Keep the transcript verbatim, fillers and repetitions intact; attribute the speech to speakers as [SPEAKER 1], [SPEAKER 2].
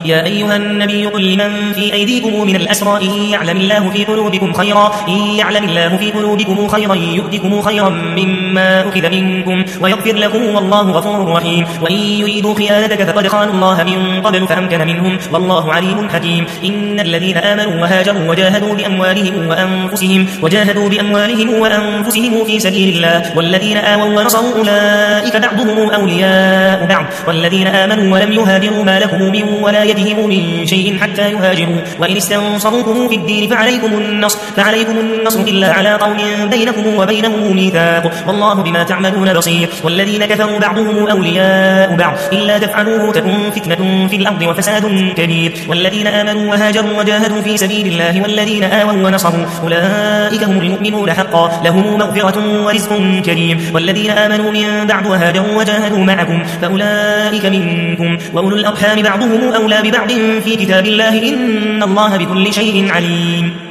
[SPEAKER 1] يا أيها النبي قل لمن في أيديكم من الأسرى إن يعلم الله في قلوبكم خيرا إن يعلم الله في قلوبكم خيرا يؤتكم خيرا مما أخذ منكم ويغفر لكم والله غفور رحيم وإن يريدوا خيانتك فقد خانوا الله من قبل فأمكن منهم والله عليم حكيم إن الذين آمنوا وهاجروا وجاهدوا بأموالهم وأنفسهم وجاهدوا بأموالهم وأنفسهم في سبيل الله والذين آووا ونصروا أولئك بعضهم أولياء بعض والذين آمنوا ولم يهاجروا ما لكم من ولايتهم من شيء حتى يهاجروا وإن استنصروكم في الدين فعليكم النصر فعليكم النصر إلا على قوم بينكم وبينهم ميثاق والله بما تعملون بصير والذين كفروا بعضهم أولياء بعض إلا تفعلوه تكن فتنة في الأرض وفساد كبير والذين آمنوا وهاجروا وجاهدوا في سبيل الله والذين آووا ونصروا أولئك هم المؤمنون حقا لهم مغفرة ورزق كريم والذين آمنوا من بعد وهاجروا وجاهدوا معكم فأولئك منكم وأولو الأرحام بعضهم أولى ببعض في كتاب الله إن الله بكل شيء عليم.